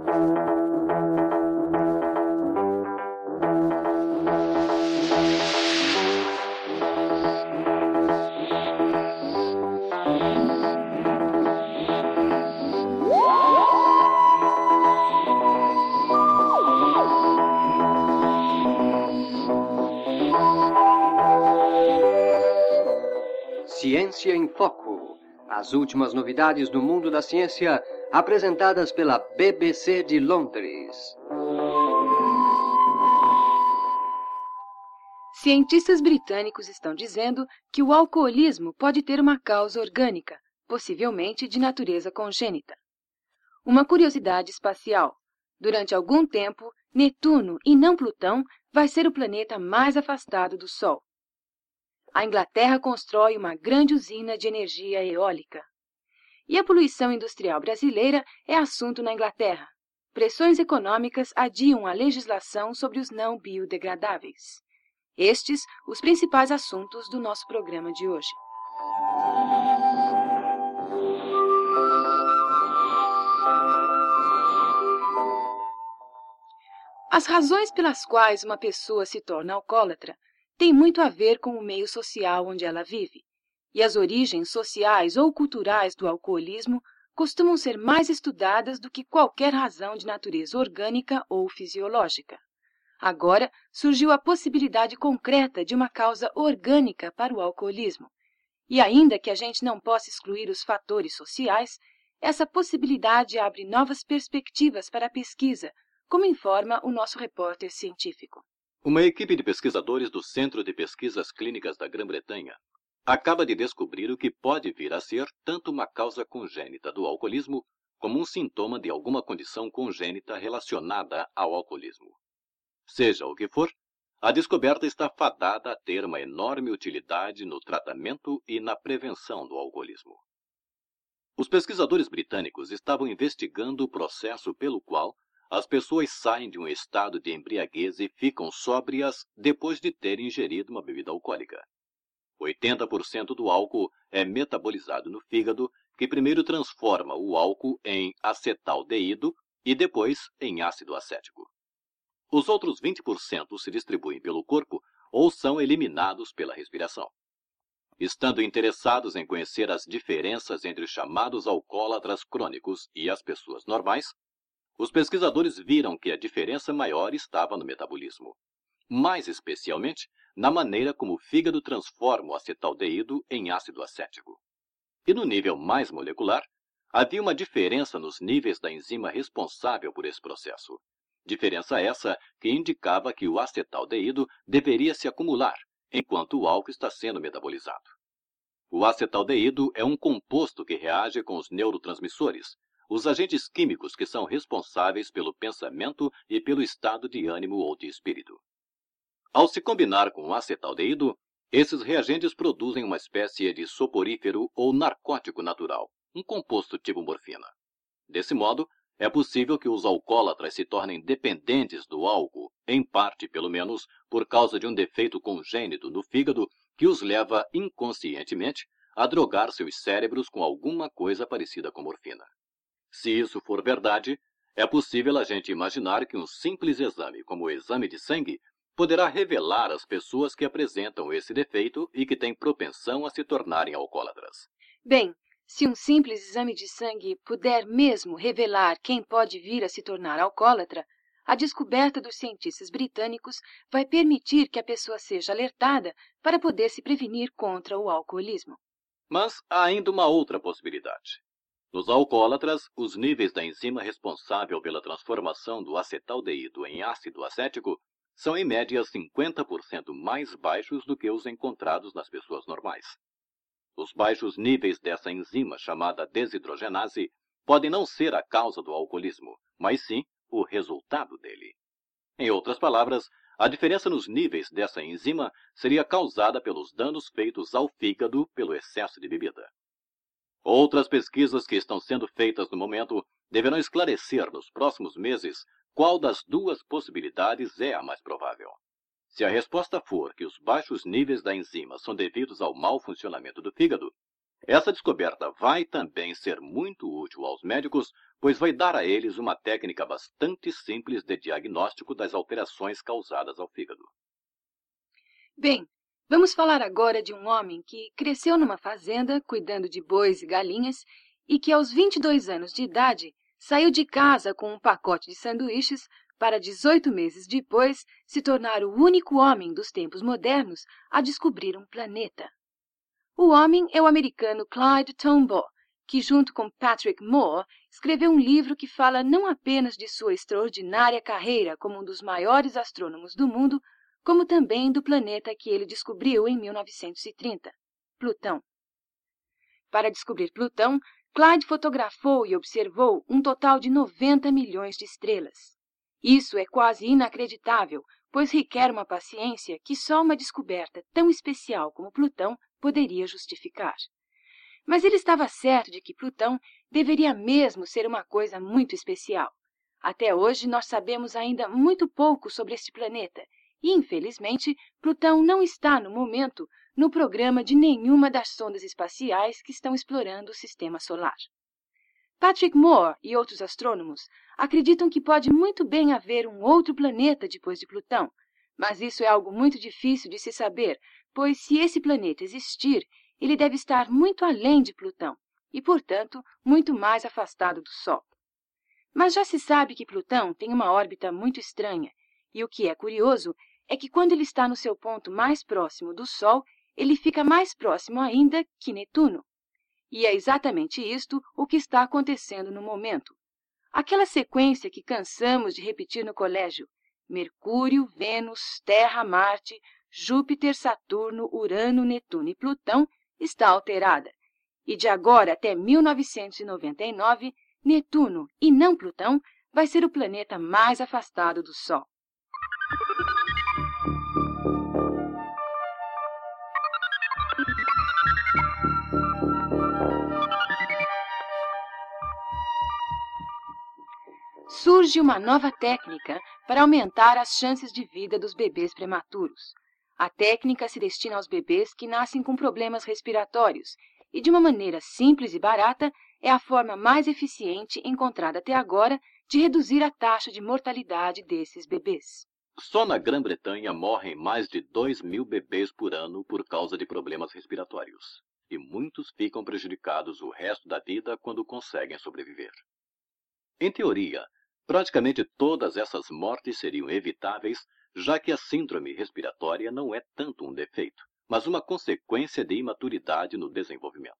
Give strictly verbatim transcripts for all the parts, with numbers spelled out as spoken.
Ciência em Foco. As últimas novidades do mundo da ciência, apresentadas pela B B C de Londres. Cientistas britânicos estão dizendo que o alcoolismo pode ter uma causa orgânica, possivelmente de natureza congênita. Uma curiosidade espacial. Durante algum tempo, Netuno, e não Plutão, vai ser o planeta mais afastado do Sol. A Inglaterra constrói uma grande usina de energia eólica. E a poluição industrial brasileira é assunto na Inglaterra. Pressões econômicas adiam a legislação sobre os não biodegradáveis. Estes, os principais assuntos do nosso programa de hoje. As razões pelas quais uma pessoa se torna alcoólatra têm muito a ver com o meio social onde ela vive, e as origens sociais ou culturais do alcoolismo costumam ser mais estudadas do que qualquer razão de natureza orgânica ou fisiológica. Agora surgiu a possibilidade concreta de uma causa orgânica para o alcoolismo. E ainda que a gente não possa excluir os fatores sociais, essa possibilidade abre novas perspectivas para a pesquisa, como informa o nosso repórter científico. Uma equipe de pesquisadores do Centro de Pesquisas Clínicas da Grã-Bretanha acaba de descobrir o que pode vir a ser tanto uma causa congênita do alcoolismo como um sintoma de alguma condição congênita relacionada ao alcoolismo. Seja o que for, a descoberta está fadada a ter uma enorme utilidade no tratamento e na prevenção do alcoolismo. Os pesquisadores britânicos estavam investigando o processo pelo qual as pessoas saem de um estado de embriaguez e ficam sóbrias depois de terem ingerido uma bebida alcoólica. oitenta por cento do álcool é metabolizado no fígado, que primeiro transforma o álcool em acetaldeído e depois em ácido acético. Os outros vinte por cento se distribuem pelo corpo ou são eliminados pela respiração. Estando interessados em conhecer as diferenças entre os chamados alcoólatras crônicos e as pessoas normais, os pesquisadores viram que a diferença maior estava no metabolismo, mais especialmente na maneira como o fígado transforma o acetaldeído em ácido acético. E no nível mais molecular, havia uma diferença nos níveis da enzima responsável por esse processo. Diferença essa que indicava que o acetaldeído deveria se acumular, enquanto o álcool está sendo metabolizado. O acetaldeído é um composto que reage com os neurotransmissores, os agentes químicos que são responsáveis pelo pensamento e pelo estado de ânimo ou de espírito. Ao se combinar com o acetaldeído, esses reagentes produzem uma espécie de soporífero ou narcótico natural, um composto tipo morfina. Desse modo, é possível que os alcoólatras se tornem dependentes do álcool, em parte, pelo menos, por causa de um defeito congênito no fígado que os leva inconscientemente a drogar seus cérebros com alguma coisa parecida com morfina. Se isso for verdade, é possível a gente imaginar que um simples exame, como o exame de sangue, poderá revelar as pessoas que apresentam esse defeito e que têm propensão a se tornarem alcoólatras. Bem, se um simples exame de sangue puder mesmo revelar quem pode vir a se tornar alcoólatra, a descoberta dos cientistas britânicos vai permitir que a pessoa seja alertada para poder se prevenir contra o alcoolismo. Mas há ainda uma outra possibilidade. Nos alcoólatras, os níveis da enzima responsável pela transformação do acetaldeído em ácido acético são em média cinquenta por cento mais baixos do que os encontrados nas pessoas normais. Os baixos níveis dessa enzima, chamada desidrogenase, podem não ser a causa do alcoolismo, mas sim o resultado dele. Em outras palavras, a diferença nos níveis dessa enzima seria causada pelos danos feitos ao fígado pelo excesso de bebida. Outras pesquisas que estão sendo feitas no momento deverão esclarecer nos próximos meses qual das duas possibilidades é a mais provável. Se a resposta for que os baixos níveis da enzima são devidos ao mau funcionamento do fígado, Essa descoberta vai também ser muito útil aos médicos, pois vai dar a eles uma técnica bastante simples de diagnóstico das alterações causadas ao fígado. Bem, vamos falar agora de um homem que cresceu numa fazenda cuidando de bois e galinhas e que aos vinte e dois anos de idade saiu de casa com um pacote de sanduíches para dezoito meses depois se tornar o único homem dos tempos modernos a descobrir um planeta. O homem é o americano Clyde Tombaugh, que junto com Patrick Moore escreveu um livro que fala não apenas de sua extraordinária carreira como um dos maiores astrônomos do mundo, como também do planeta que ele descobriu em mil novecentos e trinta, Plutão. Para descobrir Plutão, Clyde fotografou e observou um total de noventa milhões de estrelas. Isso é quase inacreditável, pois requer uma paciência que só uma descoberta tão especial como Plutão poderia justificar. Mas ele estava certo de que Plutão deveria mesmo ser uma coisa muito especial. Até hoje nós sabemos ainda muito pouco sobre este planeta, e, infelizmente, Plutão não está, no momento, no programa de nenhuma das sondas espaciais que estão explorando o sistema solar. Patrick Moore e outros astrônomos acreditam que pode muito bem haver um outro planeta depois de Plutão, mas isso é algo muito difícil de se saber, pois se esse planeta existir, ele deve estar muito além de Plutão e, portanto, muito mais afastado do Sol. Mas já se sabe que Plutão tem uma órbita muito estranha, e o que é curioso é que quando ele está no seu ponto mais próximo do Sol, ele fica mais próximo ainda que Netuno. E é exatamente isto o que está acontecendo no momento. Aquela sequência que cansamos de repetir no colégio: Mercúrio, Vênus, Terra, Marte, Júpiter, Saturno, Urano, Netuno e Plutão está alterada. E de agora até mil novecentos e noventa e nove, Netuno, e não Plutão, vai ser o planeta mais afastado do Sol. Surge uma nova técnica para aumentar as chances de vida dos bebês prematuros. A técnica se destina aos bebês que nascem com problemas respiratórios e, de uma maneira simples e barata, é a forma mais eficiente encontrada até agora de reduzir a taxa de mortalidade desses bebês. Só na Grã-Bretanha morrem mais de dois mil bebês por ano por causa de problemas respiratórios, e muitos ficam prejudicados o resto da vida quando conseguem sobreviver. Em teoria, praticamente todas essas mortes seriam evitáveis, já que a síndrome respiratória não é tanto um defeito, mas uma consequência de imaturidade no desenvolvimento.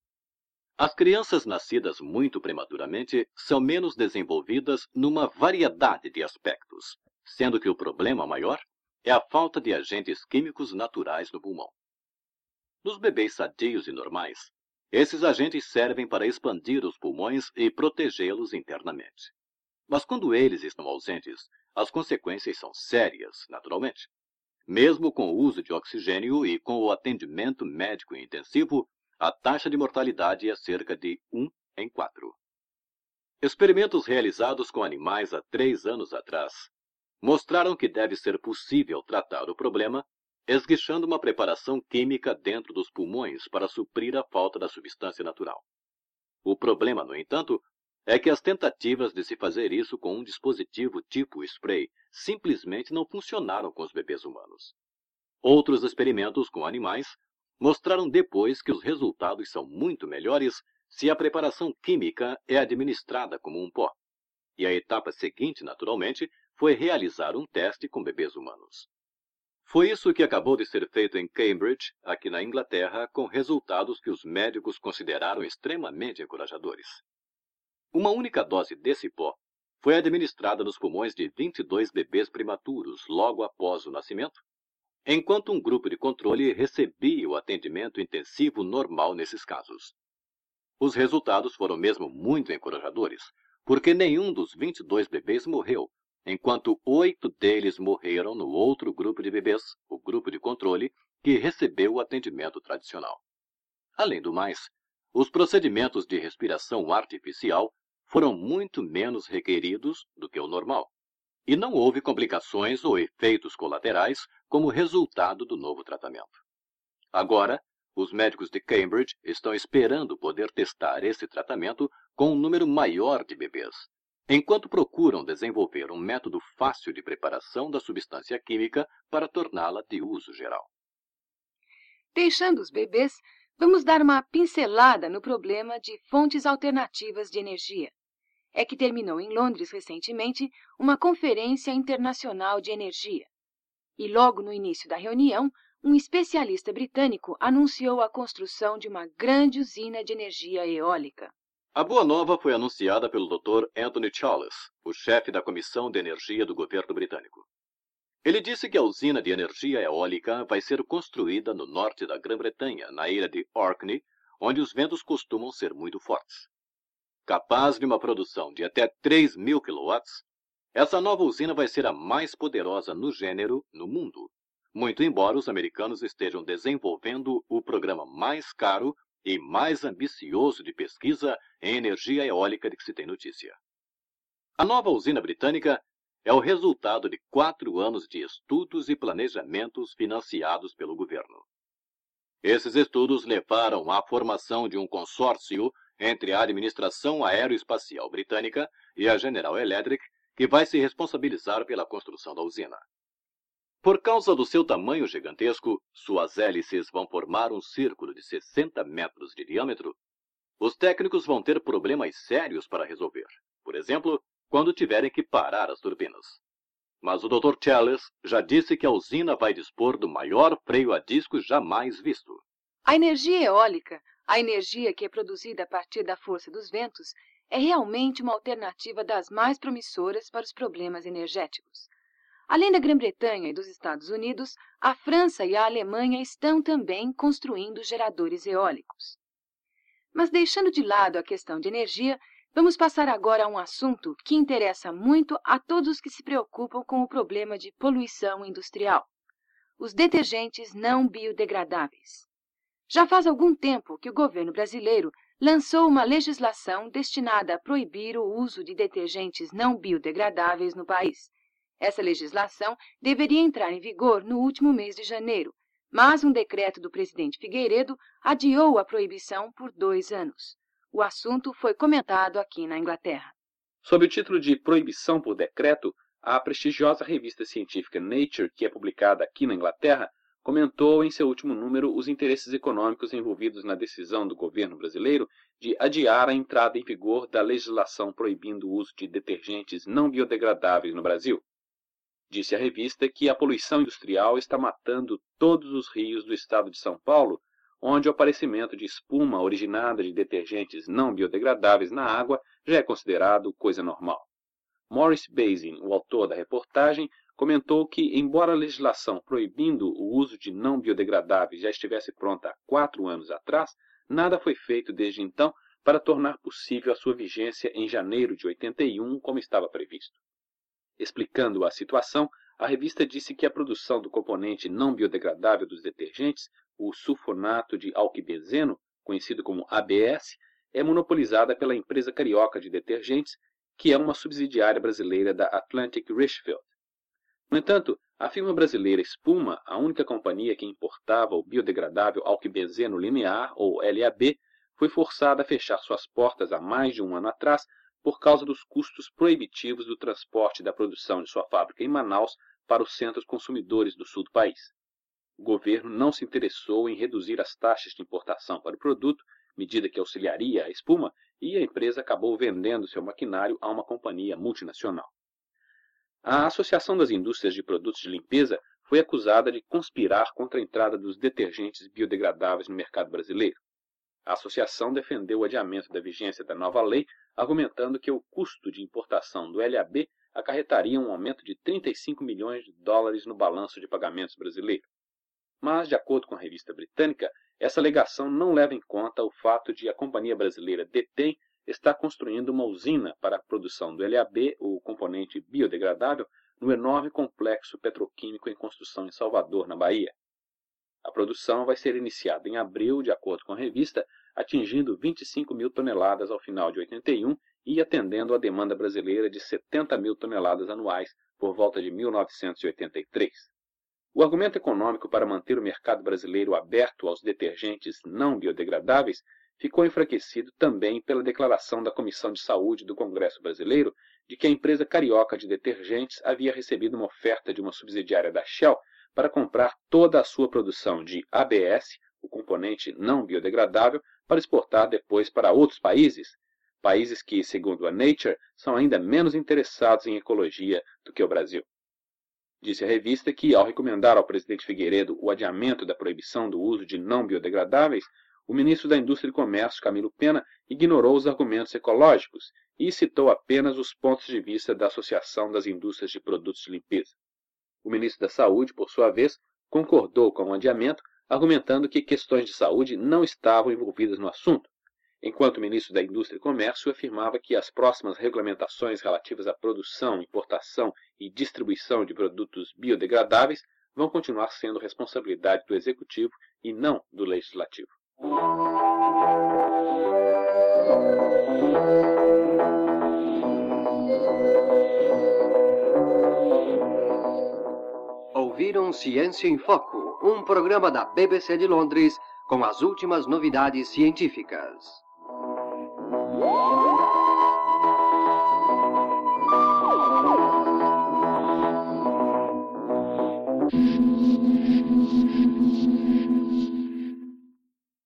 As crianças nascidas muito prematuramente são menos desenvolvidas numa variedade de aspectos, sendo que o problema maior é a falta de agentes químicos naturais no pulmão. Nos bebês sadios e normais, esses agentes servem para expandir os pulmões e protegê-los internamente. Mas quando eles estão ausentes, as consequências são sérias, naturalmente. Mesmo com o uso de oxigênio e com o atendimento médico intensivo, a taxa de mortalidade é cerca de um em quatro. Experimentos realizados com animais há três anos atrás mostraram que deve ser possível tratar o problema esguichando uma preparação química dentro dos pulmões para suprir a falta da substância natural. O problema, no entanto, é que as tentativas de se fazer isso com um dispositivo tipo spray simplesmente não funcionaram com os bebês humanos. Outros experimentos com animais mostraram depois que os resultados são muito melhores se a preparação química é administrada como um pó. E a etapa seguinte, naturalmente, foi realizar um teste com bebês humanos. Foi isso que acabou de ser feito em Cambridge, aqui na Inglaterra, com resultados que os médicos consideraram extremamente encorajadores. Uma única dose desse pó foi administrada nos pulmões de vinte e dois bebês prematuros logo após o nascimento, enquanto um grupo de controle recebia o atendimento intensivo normal nesses casos. Os resultados foram mesmo muito encorajadores, porque nenhum dos vinte e dois bebês morreu, enquanto oito deles morreram no outro grupo de bebês, o grupo de controle, que recebeu o atendimento tradicional. Além do mais, os procedimentos de respiração artificial foram muito menos requeridos do que o normal, e não houve complicações ou efeitos colaterais como resultado do novo tratamento. Agora, Os médicos de Cambridge estão esperando poder testar esse tratamento com um número maior de bebês, enquanto procuram desenvolver um método fácil de preparação da substância química para torná-la de uso geral. Deixando os bebês, vamos dar uma pincelada no problema de fontes alternativas de energia. É que terminou em Londres recentemente uma conferência internacional de energia. E logo no início da reunião, um especialista britânico anunciou a construção de uma grande usina de energia eólica. A boa nova foi anunciada pelo doutor Anthony Challis, o chefe da Comissão de Energia do governo britânico. Ele disse que a usina de energia eólica vai ser construída no norte da Grã-Bretanha, na ilha de Orkney, onde os ventos costumam ser muito fortes. Capaz de uma produção de até três mil quilowatts, essa nova usina vai ser a mais poderosa no gênero no mundo, muito embora os americanos estejam desenvolvendo o programa mais caro e mais ambicioso de pesquisa em energia eólica de que se tem notícia. A nova usina britânica é o resultado de quatro anos de estudos e planejamentos financiados pelo governo. Esses estudos levaram à formação de um consórcio entre a Administração Aeroespacial Britânica e a General Electric, que vai se responsabilizar pela construção da usina. Por causa do seu tamanho gigantesco, suas hélices vão formar um círculo de sessenta metros de diâmetro. Os técnicos vão ter problemas sérios para resolver, por exemplo, quando tiverem que parar as turbinas. Mas o doutor Challis já disse que a usina vai dispor do maior freio a disco jamais visto. A energia eólica, a energia que é produzida a partir da força dos ventos, é realmente uma alternativa das mais promissoras para os problemas energéticos. Além da Grã-Bretanha e dos Estados Unidos, a França e a Alemanha estão também construindo geradores eólicos. Mas deixando de lado a questão de energia, vamos passar agora a um assunto que interessa muito a todos os que se preocupam com o problema de poluição industrial: os detergentes não biodegradáveis. Já faz algum tempo que o governo brasileiro lançou uma legislação destinada a proibir o uso de detergentes não biodegradáveis no país. Essa legislação deveria entrar em vigor no último mês de janeiro, mas um decreto do presidente Figueiredo adiou a proibição por dois anos. O assunto foi comentado aqui na Inglaterra. Sob o título de Proibição por Decreto, a prestigiosa revista científica Nature, que é publicada aqui na Inglaterra, comentou em seu último número os interesses econômicos envolvidos na decisão do governo brasileiro de adiar a entrada em vigor da legislação proibindo o uso de detergentes não biodegradáveis no Brasil. Disse a revista que a poluição industrial está matando todos os rios do estado de São Paulo, onde o aparecimento de espuma originada de detergentes não biodegradáveis na água já é considerado coisa normal. Maurice Bazin, o autor da reportagem, comentou que, embora a legislação proibindo o uso de não biodegradáveis já estivesse pronta há quatro anos atrás, nada foi feito desde então para tornar possível a sua vigência em janeiro de oitenta e um, como estava previsto. Explicando a situação, a revista disse que a produção do componente não biodegradável dos detergentes, o sulfonato de alquibenzeno, conhecido como A B S, é monopolizada pela empresa carioca de detergentes, que é uma subsidiária brasileira da Atlantic Richfield. No entanto, a firma brasileira Espuma, a única companhia que importava o biodegradável alquibenzeno linear, ou L A B, foi forçada a fechar suas portas há mais de um ano atrás por causa dos custos proibitivos do transporte da produção de sua fábrica em Manaus para os centros consumidores do sul do país. O governo não se interessou em reduzir as taxas de importação para o produto, medida que auxiliaria a Espuma, e a empresa acabou vendendo seu maquinário a uma companhia multinacional. A Associação das Indústrias de Produtos de Limpeza foi acusada de conspirar contra a entrada dos detergentes biodegradáveis no mercado brasileiro. A associação defendeu o adiamento da vigência da nova lei, argumentando que o custo de importação do L A B acarretaria um aumento de trinta e cinco milhões de dólares no balanço de pagamentos brasileiro. Mas, de acordo com a revista britânica, essa alegação não leva em conta o fato de a companhia brasileira Detém estar construindo uma usina para a produção do L A B, o componente biodegradável, no enorme complexo petroquímico em construção em Salvador, na Bahia. A produção vai ser iniciada em abril, de acordo com a revista, atingindo vinte e cinco mil toneladas ao final de oitenta e um e atendendo à demanda brasileira de setenta mil toneladas anuais por volta de mil novecentos e oitenta e três. O argumento econômico para manter o mercado brasileiro aberto aos detergentes não biodegradáveis ficou enfraquecido também pela declaração da Comissão de Saúde do Congresso Brasileiro de que a empresa carioca de detergentes havia recebido uma oferta de uma subsidiária da Shell para comprar toda a sua produção de A B S, o componente não biodegradável, para exportar depois para outros países, países que, segundo a Nature, são ainda menos interessados em ecologia do que o Brasil. Disse a revista que, ao recomendar ao presidente Figueiredo o adiamento da proibição do uso de não biodegradáveis, o ministro da Indústria e Comércio, Camilo Pena, ignorou os argumentos ecológicos e citou apenas os pontos de vista da Associação das Indústrias de Produtos de Limpeza. O ministro da Saúde, por sua vez, concordou com o adiamento, argumentando que questões de saúde não estavam envolvidas no assunto, enquanto o ministro da Indústria e Comércio afirmava que as próximas regulamentações relativas à produção, importação e distribuição de produtos biodegradáveis vão continuar sendo responsabilidade do Executivo e não do Legislativo. Ouviram Ciência em Foco, um programa da B B C de Londres com as últimas novidades científicas. Thank you.